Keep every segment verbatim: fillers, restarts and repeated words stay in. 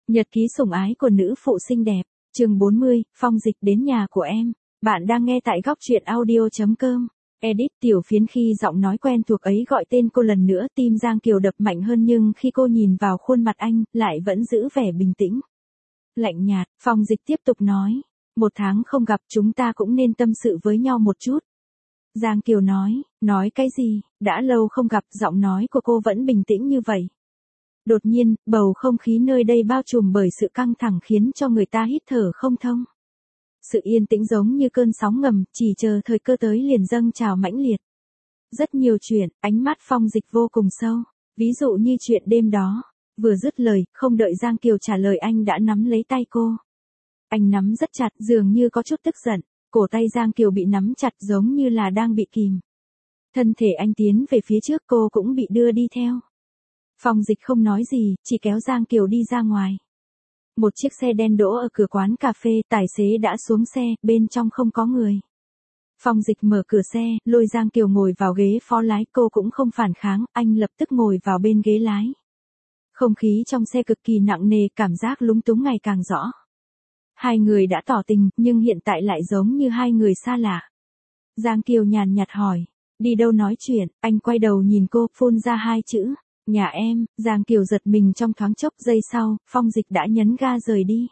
Nhật ký sủng ái của nữ phụ xinh đẹp, chương bốn mươi, Phong Dịch đến nhà của em. Bạn đang nghe tại góc truyện audio chấm com. Edit tiểu phiến khi giọng nói quen thuộc ấy gọi tên cô lần nữa, tim Giang Kiều đập mạnh hơn nhưng khi cô nhìn vào khuôn mặt anh, lại vẫn giữ vẻ bình tĩnh. Lạnh nhạt, Phong Dịch tiếp tục nói. Một tháng không gặp chúng ta cũng nên tâm sự với nhau một chút. Giang Kiều nói, nói cái gì, đã lâu không gặp, giọng nói của cô vẫn bình tĩnh như vậy. Đột nhiên, bầu không khí nơi đây bao trùm bởi sự căng thẳng khiến cho người ta hít thở không thông. Sự yên tĩnh giống như cơn sóng ngầm, chỉ chờ thời cơ tới liền dâng trào mãnh liệt. Rất nhiều chuyện, ánh mắt Phong Dịch vô cùng sâu, ví dụ như chuyện đêm đó. Vừa dứt lời, không đợi Giang Kiều trả lời anh đã nắm lấy tay cô. Anh nắm rất chặt, dường như có chút tức giận, cổ tay Giang Kiều bị nắm chặt giống như là đang bị kìm. Thân thể anh tiến về phía trước, cô cũng bị đưa đi theo. Phong Dịch không nói gì, chỉ kéo Giang Kiều đi ra ngoài. Một chiếc xe đen đỗ ở cửa quán cà phê, tài xế đã xuống xe, bên trong không có người. Phong Dịch mở cửa xe, lôi Giang Kiều ngồi vào ghế phó lái, cô cũng không phản kháng, anh lập tức ngồi vào bên ghế lái. Không khí trong xe cực kỳ nặng nề, cảm giác lúng túng ngày càng rõ. Hai người đã tỏ tình, nhưng hiện tại lại giống như hai người xa lạ. Giang Kiều nhàn nhạt hỏi, đi đâu nói chuyện, anh quay đầu nhìn cô, phun ra hai chữ. Nhà em. Giang Kiều giật mình trong thoáng chốc, giây sau, Phong Dịch đã nhấn ga rời đi.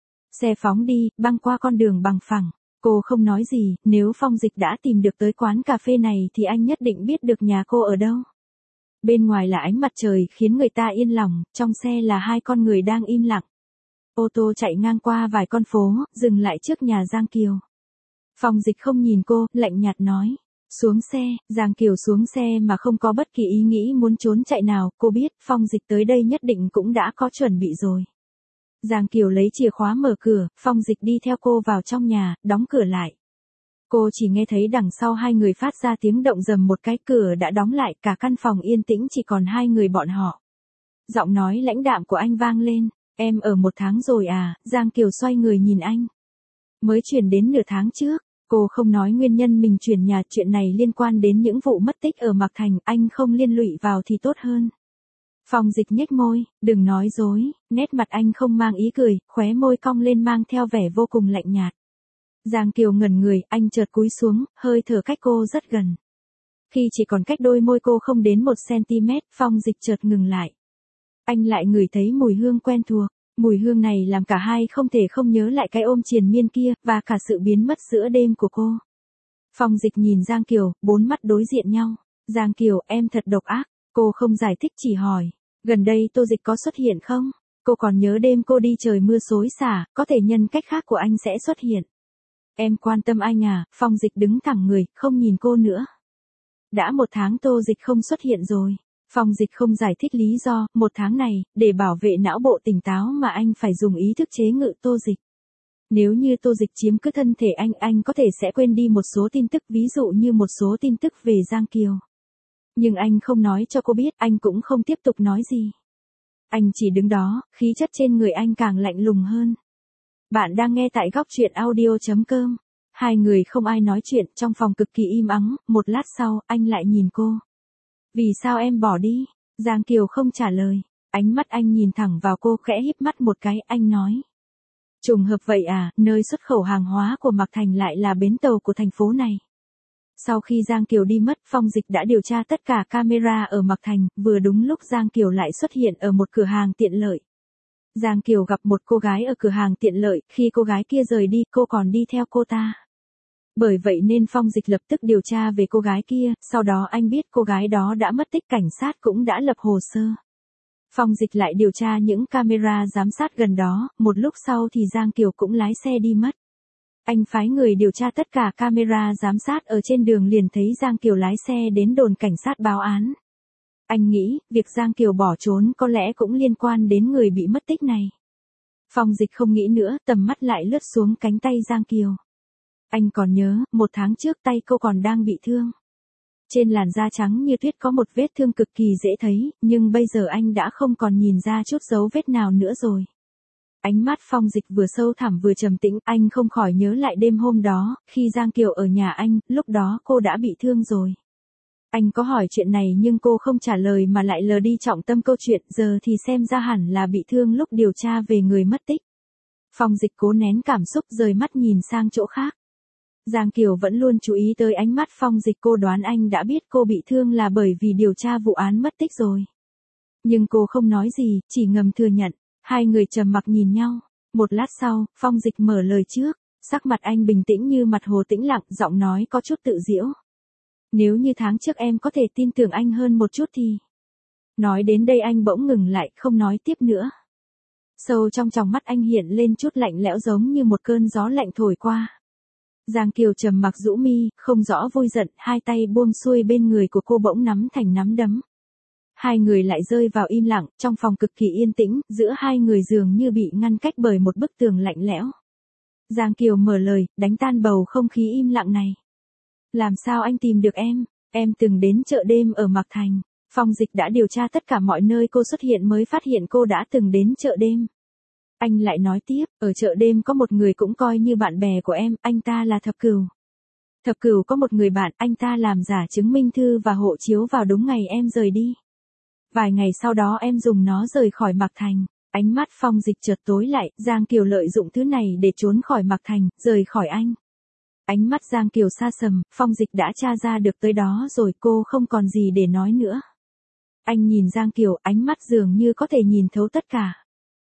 Xe phóng đi, băng qua con đường bằng phẳng. Cô không nói gì, nếu Phong Dịch đã tìm được tới quán cà phê này thì anh nhất định biết được nhà cô ở đâu. Bên ngoài là ánh mặt trời khiến người ta yên lòng, trong xe là hai con người đang im lặng. Ô tô chạy ngang qua vài con phố, dừng lại trước nhà Giang Kiều. Phong Dịch không nhìn cô, lạnh nhạt nói. Xuống xe, Giang Kiều xuống xe mà không có bất kỳ ý nghĩ muốn trốn chạy nào, cô biết Phong Dịch tới đây nhất định cũng đã có chuẩn bị rồi. Giang Kiều lấy chìa khóa mở cửa, Phong Dịch đi theo cô vào trong nhà, đóng cửa lại. Cô chỉ nghe thấy đằng sau hai người phát ra tiếng động rầm một cái, cửa đã đóng lại, cả căn phòng yên tĩnh chỉ còn hai người bọn họ. Giọng nói lãnh đạm của anh vang lên, em ở một tháng rồi à, Giang Kiều xoay người nhìn anh. Mới chuyển đến nửa tháng trước. Cô không nói nguyên nhân mình chuyển nhà, chuyện này liên quan đến những vụ mất tích ở Mạc Thành, anh không liên lụy vào thì tốt hơn. Phong Dịch nhếch môi, đừng nói dối, nét mặt anh không mang ý cười, khóe môi cong lên mang theo vẻ vô cùng lạnh nhạt. Giang Kiều ngẩn người, anh chợt cúi xuống, hơi thở cách cô rất gần. Khi chỉ còn cách đôi môi cô không đến một xăng-ti-mét, Phong Dịch chợt ngừng lại. Anh lại ngửi thấy mùi hương quen thuộc. Mùi hương này làm cả hai không thể không nhớ lại cái ôm triền miên kia, và cả sự biến mất giữa đêm của cô. Phong Dịch nhìn Giang Kiều, bốn mắt đối diện nhau. Giang Kiều, em thật độc ác. Cô không giải thích, chỉ hỏi. Gần đây Tô Dịch có xuất hiện không? Cô còn nhớ đêm cô đi trời mưa xối xả, có thể nhân cách khác của anh sẽ xuất hiện. Em quan tâm anh à? Phong Dịch đứng thẳng người, không nhìn cô nữa. Đã một tháng Tô Dịch không xuất hiện rồi. Phong Dịch không giải thích lý do, một tháng này, để bảo vệ não bộ tỉnh táo mà anh phải dùng ý thức chế ngự Tô Dịch. Nếu như Tô Dịch chiếm cứ thân thể anh, anh có thể sẽ quên đi một số tin tức, ví dụ như một số tin tức về Giang Kiều. Nhưng anh không nói cho cô biết, anh cũng không tiếp tục nói gì. Anh chỉ đứng đó, khí chất trên người anh càng lạnh lùng hơn. Bạn đang nghe tại góc truyện audio chấm com. Hai người không ai nói chuyện, trong phòng cực kỳ im ắng, một lát sau, anh lại nhìn cô. Vì sao em bỏ đi? Giang Kiều không trả lời. Ánh mắt anh nhìn thẳng vào cô, khẽ híp mắt một cái, anh nói. Trùng hợp vậy à, nơi xuất khẩu hàng hóa của Mạc Thành lại là bến tàu của thành phố này. Sau khi Giang Kiều đi mất, Phong Dịch đã điều tra tất cả camera ở Mạc Thành, vừa đúng lúc Giang Kiều lại xuất hiện ở một cửa hàng tiện lợi. Giang Kiều gặp một cô gái ở cửa hàng tiện lợi, khi cô gái kia rời đi, cô còn đi theo cô ta. Bởi vậy nên Phong Dịch lập tức điều tra về cô gái kia, sau đó anh biết cô gái đó đã mất tích, cảnh sát cũng đã lập hồ sơ. Phong Dịch lại điều tra những camera giám sát gần đó, một lúc sau thì Giang Kiều cũng lái xe đi mất. Anh phái người điều tra tất cả camera giám sát ở trên đường, liền thấy Giang Kiều lái xe đến đồn cảnh sát báo án. Anh nghĩ, việc Giang Kiều bỏ trốn có lẽ cũng liên quan đến người bị mất tích này. Phong Dịch không nghĩ nữa, tầm mắt lại lướt xuống cánh tay Giang Kiều. Anh còn nhớ, một tháng trước tay cô còn đang bị thương. Trên làn da trắng như tuyết có một vết thương cực kỳ dễ thấy, nhưng bây giờ anh đã không còn nhìn ra chút dấu vết nào nữa rồi. Ánh mắt Phong Dịch vừa sâu thẳm vừa trầm tĩnh, anh không khỏi nhớ lại đêm hôm đó, khi Giang Kiều ở nhà anh, lúc đó cô đã bị thương rồi. Anh có hỏi chuyện này nhưng cô không trả lời mà lại lờ đi trọng tâm câu chuyện, giờ thì xem ra hẳn là bị thương lúc điều tra về người mất tích. Phong Dịch cố nén cảm xúc rời mắt nhìn sang chỗ khác. Giang Kiều vẫn luôn chú ý tới ánh mắt Phong Dịch, cô đoán anh đã biết cô bị thương là bởi vì điều tra vụ án mất tích rồi. Nhưng cô không nói gì, chỉ ngầm thừa nhận. Hai người trầm mặc nhìn nhau. Một lát sau, Phong Dịch mở lời trước. Sắc mặt anh bình tĩnh như mặt hồ tĩnh lặng, giọng nói có chút tự giễu. Nếu như tháng trước em có thể tin tưởng anh hơn một chút thì... Nói đến đây anh bỗng ngừng lại, không nói tiếp nữa. Sâu trong tròng mắt anh hiện lên chút lạnh lẽo giống như một cơn gió lạnh thổi qua. Giang Kiều trầm mặc rũ mi, không rõ vui giận, hai tay buông xuôi bên người của cô bỗng nắm thành nắm đấm. Hai người lại rơi vào im lặng, trong phòng cực kỳ yên tĩnh, giữa hai người dường như bị ngăn cách bởi một bức tường lạnh lẽo. Giang Kiều mở lời, đánh tan bầu không khí im lặng này. Làm sao anh tìm được em? Em từng đến chợ đêm ở Mạc Thành. Phong Dịch đã điều tra tất cả mọi nơi cô xuất hiện mới phát hiện cô đã từng đến chợ đêm. Anh lại nói tiếp, ở chợ đêm có một người cũng coi như bạn bè của em, anh ta là Thập Cửu. Thập Cửu có một người bạn, anh ta làm giả chứng minh thư và hộ chiếu vào đúng ngày em rời đi. Vài ngày sau đó em dùng nó rời khỏi Mạc Thành. Ánh mắt Phong Dịch chợt tối lại, Giang Kiều lợi dụng thứ này để trốn khỏi Mạc Thành, rời khỏi anh. Ánh mắt Giang Kiều xa sầm, Phong Dịch đã tra ra được tới đó rồi, cô không còn gì để nói nữa. Anh nhìn Giang Kiều, ánh mắt dường như có thể nhìn thấu tất cả.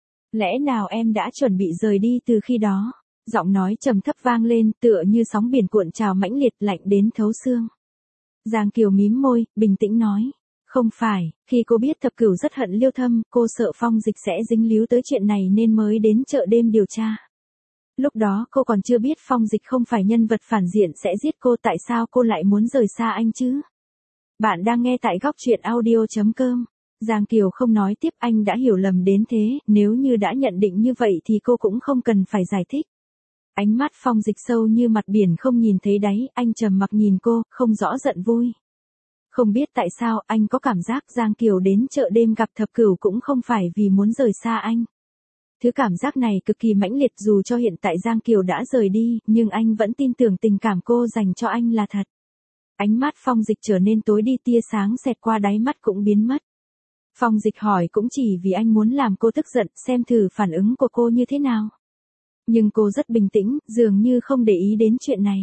Lẽ nào em đã chuẩn bị rời đi từ khi đó? Giọng nói trầm thấp vang lên, tựa như sóng biển cuộn trào mãnh liệt, lạnh đến thấu xương. Giang Kiều mím môi, bình tĩnh nói. Không phải, khi cô biết Thập Cửu rất hận Liêu Thâm, cô sợ Phong Dịch sẽ dính líu tới chuyện này nên mới đến chợ đêm điều tra. Lúc đó cô còn chưa biết Phong Dịch không phải nhân vật phản diện sẽ giết cô, tại sao cô lại muốn rời xa anh chứ? Bạn đang nghe tại góc truyện audio chấm com. Giang Kiều không nói tiếp, anh đã hiểu lầm đến thế, nếu như đã nhận định như vậy thì cô cũng không cần phải giải thích. Ánh mắt Phong Dịch sâu như mặt biển không nhìn thấy đáy, anh trầm mặc nhìn cô, không rõ giận vui. Không biết tại sao, anh có cảm giác Giang Kiều đến chợ đêm gặp Thập Cửu cũng không phải vì muốn rời xa anh. Thứ cảm giác này cực kỳ mãnh liệt, dù cho hiện tại Giang Kiều đã rời đi, nhưng anh vẫn tin tưởng tình cảm cô dành cho anh là thật. Ánh mắt Phong Dịch trở nên tối đi, tia sáng xẹt qua đáy mắt cũng biến mất. Phong Dịch hỏi cũng chỉ vì anh muốn làm cô tức giận, xem thử phản ứng của cô như thế nào. Nhưng cô rất bình tĩnh, dường như không để ý đến chuyện này.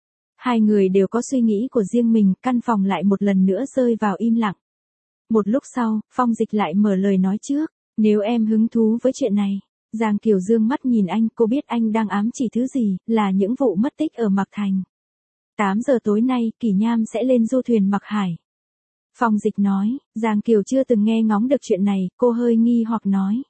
Hai người đều có suy nghĩ của riêng mình, căn phòng lại một lần nữa rơi vào im lặng. Một lúc sau, Phong Dịch lại mở lời nói trước, nếu em hứng thú với chuyện này. Giang Kiều dương mắt nhìn anh, cô biết anh đang ám chỉ thứ gì, là những vụ mất tích ở Mạc Thành. tám giờ tối nay, Kỷ Nham sẽ lên du thuyền Mạc Hải. Phong Dịch nói, Giang Kiều chưa từng nghe ngóng được chuyện này, cô hơi nghi hoặc nói.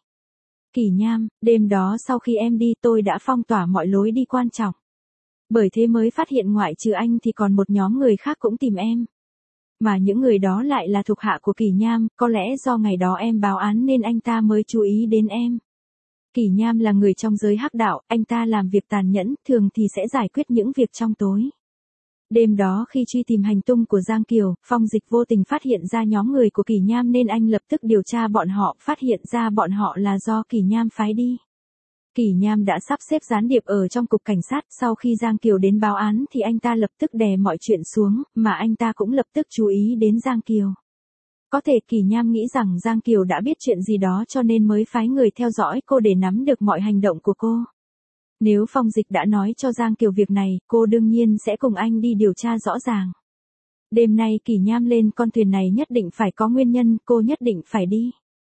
Kỷ Nham, đêm đó sau khi em đi tôi đã phong tỏa mọi lối đi quan trọng. Bởi thế mới phát hiện ngoại trừ anh thì còn một nhóm người khác cũng tìm em. Mà những người đó lại là thuộc hạ của Kỷ Nham, có lẽ do ngày đó em báo án nên anh ta mới chú ý đến em. Kỷ Nham là người trong giới hắc đạo, anh ta làm việc tàn nhẫn, thường thì sẽ giải quyết những việc trong tối. Đêm đó khi truy tìm hành tung của Giang Kiều, Phong Dịch vô tình phát hiện ra nhóm người của Kỷ Nham nên anh lập tức điều tra bọn họ, phát hiện ra bọn họ là do Kỷ Nham phái đi. Kỷ Nham đã sắp xếp gián điệp ở trong cục cảnh sát, sau khi Giang Kiều đến báo án thì anh ta lập tức đè mọi chuyện xuống, mà anh ta cũng lập tức chú ý đến Giang Kiều. Có thể Kỷ Nham nghĩ rằng Giang Kiều đã biết chuyện gì đó cho nên mới phái người theo dõi cô để nắm được mọi hành động của cô. Nếu Phong Dịch đã nói cho Giang Kiều việc này, cô đương nhiên sẽ cùng anh đi điều tra rõ ràng. Đêm nay Kỷ Nham lên con thuyền này nhất định phải có nguyên nhân, cô nhất định phải đi.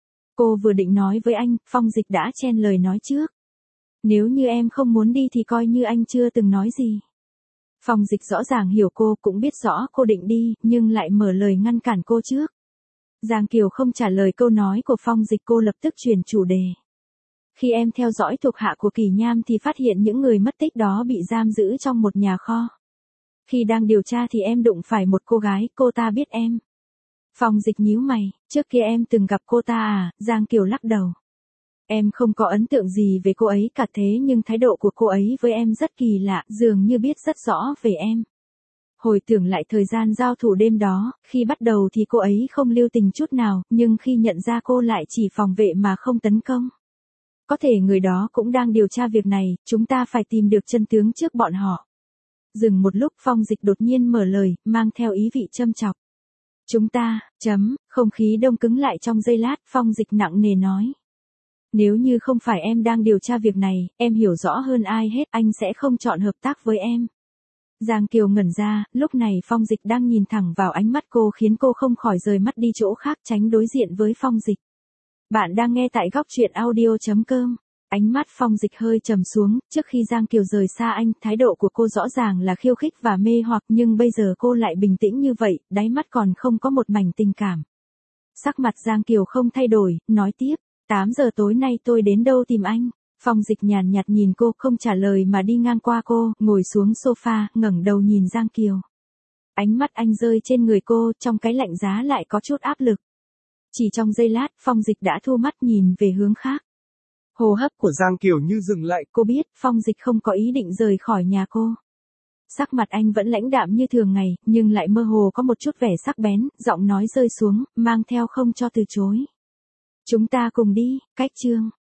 Cô vừa định nói với anh, Phong Dịch đã chen lời nói trước. Nếu như em không muốn đi thì coi như anh chưa từng nói gì. Phong Dịch rõ ràng hiểu cô, cũng biết rõ cô định đi, nhưng lại mở lời ngăn cản cô trước. Giang Kiều không trả lời câu nói của Phong Dịch, cô lập tức chuyển chủ đề. Khi em theo dõi thuộc hạ của Kỷ Nham thì phát hiện những người mất tích đó bị giam giữ trong một nhà kho. Khi đang điều tra thì em đụng phải một cô gái, cô ta biết em. Phong Dịch nhíu mày, trước kia em từng gặp cô ta à? Giang Kiều lắc đầu. Em không có ấn tượng gì về cô ấy cả, thế nhưng thái độ của cô ấy với em rất kỳ lạ, dường như biết rất rõ về em. Hồi tưởng lại thời gian giao thủ đêm đó, khi bắt đầu thì cô ấy không lưu tình chút nào, nhưng khi nhận ra cô lại chỉ phòng vệ mà không tấn công. Có thể người đó cũng đang điều tra việc này, chúng ta phải tìm được chân tướng trước bọn họ. Dừng một lúc, Phong Dịch đột nhiên mở lời, mang theo ý vị châm chọc. Chúng ta, chấm, không khí đông cứng lại trong giây lát, Phong Dịch nặng nề nói. Nếu như không phải em đang điều tra việc này, em hiểu rõ hơn ai hết, anh sẽ không chọn hợp tác với em. Giang Kiều ngẩn ra, lúc này Phong Dịch đang nhìn thẳng vào ánh mắt cô khiến cô không khỏi rời mắt đi chỗ khác tránh đối diện với Phong Dịch. Bạn đang nghe tại góc truyện audio.com. Ánh mắt Phong Dịch hơi trầm xuống, trước khi Giang Kiều rời xa anh, thái độ của cô rõ ràng là khiêu khích và mê hoặc nhưng bây giờ cô lại bình tĩnh như vậy, đáy mắt còn không có một mảnh tình cảm. Sắc mặt Giang Kiều không thay đổi, nói tiếp, tám giờ tối nay tôi đến đâu tìm anh? Phong Dịch nhàn nhạt nhìn cô không trả lời mà đi ngang qua cô, ngồi xuống sofa, ngẩng đầu nhìn Giang Kiều. Ánh mắt anh rơi trên người cô, trong cái lạnh giá lại có chút áp lực. Chỉ trong giây lát, Phong Dịch đã thu mắt nhìn về hướng khác. Hô hấp của Giang Kiều như dừng lại. Cô biết, Phong Dịch không có ý định rời khỏi nhà cô. Sắc mặt anh vẫn lãnh đạm như thường ngày, nhưng lại mơ hồ có một chút vẻ sắc bén, giọng nói rơi xuống, mang theo không cho từ chối. Chúng ta cùng đi, cách chương.